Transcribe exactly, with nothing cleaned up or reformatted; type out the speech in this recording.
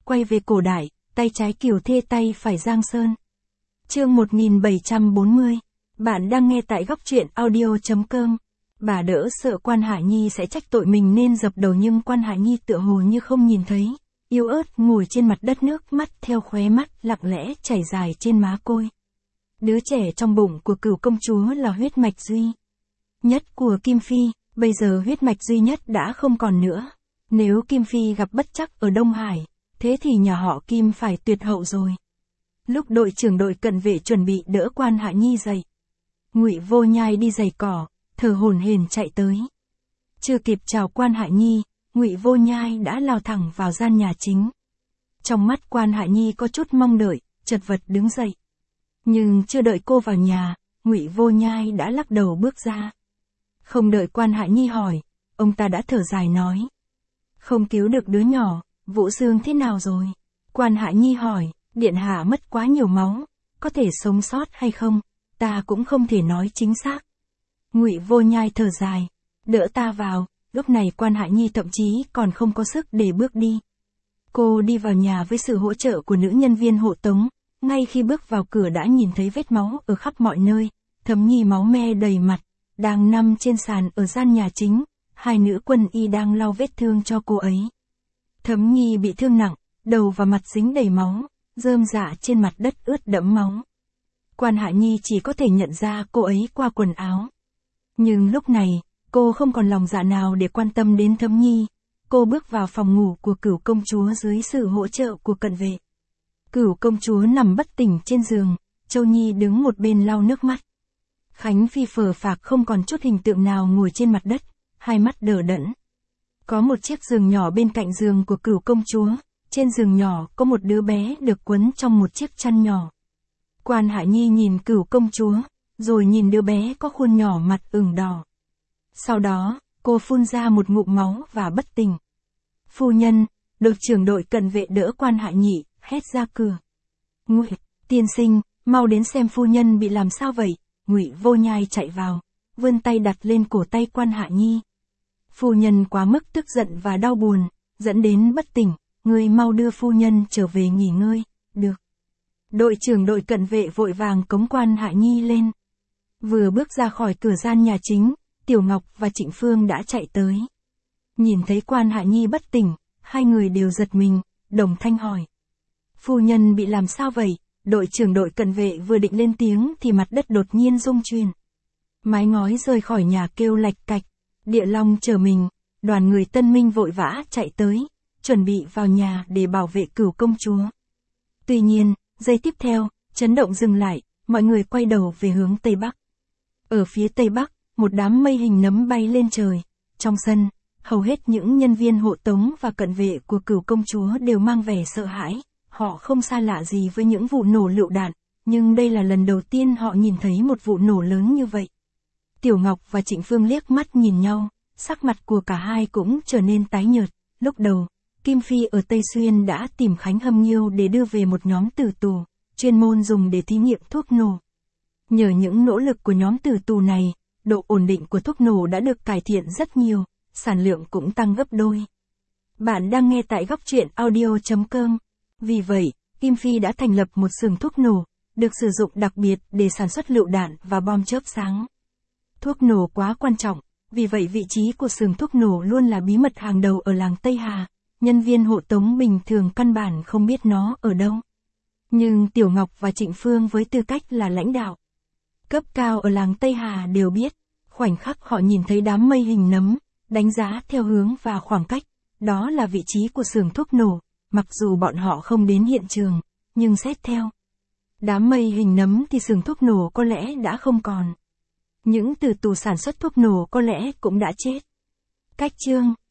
quay về cổ đại, tay trái Kiều Thê tay phải Giang Sơn. Chương một nghìn bảy trăm bốn mươi. Bạn đang nghe tại góc truyện audio chấm com. Bà đỡ sợ Quan Hạ Nhi sẽ trách tội mình nên dập đầu, nhưng Quan Hạ Nhi tựa hồ như không nhìn thấy, yếu ớt ngồi trên mặt đất, nước mắt theo khóe mắt lặng lẽ chảy dài trên má côi. Đứa trẻ trong bụng của Cửu công chúa là huyết mạch duy nhất của Kim Phi, bây giờ huyết mạch duy nhất đã không còn nữa. Nếu Kim Phi gặp bất trắc ở Đông Hải, thế thì nhà họ Kim phải tuyệt hậu rồi. Lúc đội trưởng đội cận vệ chuẩn bị đỡ Quan Hạ Nhi dậy, Ngụy Vô Nhai đi giày cỏ, thở hổn hển chạy tới. Chưa kịp chào Quan Hạ Nhi, Ngụy Vô Nhai đã lao thẳng vào gian nhà chính. Trong mắt Quan Hạ Nhi có chút mong đợi, chật vật đứng dậy. Nhưng chưa đợi cô vào nhà, Ngụy Vô Nhai đã lắc đầu bước ra. Không đợi Quan Hạ Nhi hỏi, ông ta đã thở dài nói: "Không cứu được đứa nhỏ, Vũ Dương thế nào rồi?" Quan Hạ Nhi hỏi, điện hạ mất quá nhiều máu, có thể sống sót hay không, ta cũng không thể nói chính xác. Ngụy Vô Nhai thở dài, đỡ ta vào. Lúc này Quan Hạ Nhi thậm chí còn không có sức để bước đi. Cô đi vào nhà với sự hỗ trợ của nữ nhân viên hộ tống, ngay khi bước vào cửa đã nhìn thấy vết máu ở khắp mọi nơi. Thấm Nhi máu me đầy mặt, đang nằm trên sàn ở gian nhà chính, hai nữ quân y đang lau vết thương cho cô ấy. Thấm Nhi bị thương nặng, đầu và mặt dính đầy máu, rơm rạ trên mặt đất ướt đẫm máu. Quan Hạ Nhi chỉ có thể nhận ra cô ấy qua quần áo. Nhưng lúc này, cô không còn lòng dạ nào để quan tâm đến Thấm Nhi. Cô bước vào phòng ngủ của Cửu công chúa dưới sự hỗ trợ của cận vệ. Cửu công chúa nằm bất tỉnh trên giường, Châu Nhi đứng một bên lau nước mắt. Khánh Phi phờ phạc không còn chút hình tượng nào ngồi trên mặt đất, hai mắt đờ đẫn. Có một chiếc giường nhỏ bên cạnh giường của Cửu công chúa, trên giường nhỏ có một đứa bé được quấn trong một chiếc chăn nhỏ. Quan Hạ Nhi nhìn Cửu công chúa, rồi nhìn đứa bé có khuôn nhỏ mặt ửng đỏ. Sau đó, cô phun ra một ngụm máu và bất tỉnh. Phu nhân, đội trưởng đội cận vệ đỡ Quan Hạ Nhi, hét ra cửa. Ngụy tiên sinh, mau đến xem phu nhân bị làm sao vậy. Ngụy Vô Nhai chạy vào, vươn tay đặt lên cổ tay Quan Hạ Nhi. Phu nhân quá mức tức giận và đau buồn, dẫn đến bất tỉnh, ngươi mau đưa phu nhân trở về nghỉ ngơi. Được. Đội trưởng đội cận vệ vội vàng cống Quan Hạ Nhi lên. Vừa bước ra khỏi cửa gian nhà chính, Tiểu Ngọc và Trịnh Phương đã chạy tới. Nhìn thấy Quan Hạ Nhi bất tỉnh, hai người đều giật mình, đồng thanh hỏi. Phu nhân bị làm sao vậy? Đội trưởng đội cận vệ vừa định lên tiếng thì mặt đất đột nhiên rung chuyển. Mái ngói rơi khỏi nhà kêu lạch cạch, địa long chờ mình, đoàn người Tân Minh vội vã chạy tới, chuẩn bị vào nhà để bảo vệ Cửu công chúa. Tuy nhiên, giây tiếp theo, chấn động dừng lại, mọi người quay đầu về hướng Tây Bắc. Ở phía Tây Bắc, một đám mây hình nấm bay lên trời. Trong sân, hầu hết những nhân viên hộ tống và cận vệ của Cửu công chúa đều mang vẻ sợ hãi. Họ không xa lạ gì với những vụ nổ lựu đạn, nhưng đây là lần đầu tiên họ nhìn thấy một vụ nổ lớn như vậy. Tiểu Ngọc và Trịnh Phương liếc mắt nhìn nhau, sắc mặt của cả hai cũng trở nên tái nhợt. Lúc đầu, Kim Phi ở Tây Xuyên đã tìm Khánh Hâm Nghiêu để đưa về một nhóm tử tù, chuyên môn dùng để thí nghiệm thuốc nổ. Nhờ những nỗ lực của nhóm tử tù này, độ ổn định của thuốc nổ đã được cải thiện rất nhiều, sản lượng cũng tăng gấp đôi. Bạn đang nghe tại góc truyện audio chấm com. Vì vậy, Kim Phi đã thành lập một xưởng thuốc nổ, được sử dụng đặc biệt để sản xuất lựu đạn và bom chớp sáng. Thuốc nổ quá quan trọng, vì vậy vị trí của xưởng thuốc nổ luôn là bí mật hàng đầu ở làng Tây Hà, nhân viên hộ tống bình thường căn bản không biết nó ở đâu. Nhưng Tiểu Ngọc và Trịnh Phương với tư cách là lãnh đạo cấp cao ở làng Tây Hà đều biết, khoảnh khắc họ nhìn thấy đám mây hình nấm, đánh giá theo hướng và khoảng cách, đó là vị trí của xưởng thuốc nổ. Mặc dù bọn họ không đến hiện trường, nhưng xét theo đám mây hình nấm thì xưởng thuốc nổ có lẽ đã không còn. Những tử tù sản xuất thuốc nổ có lẽ cũng đã chết. Cách chương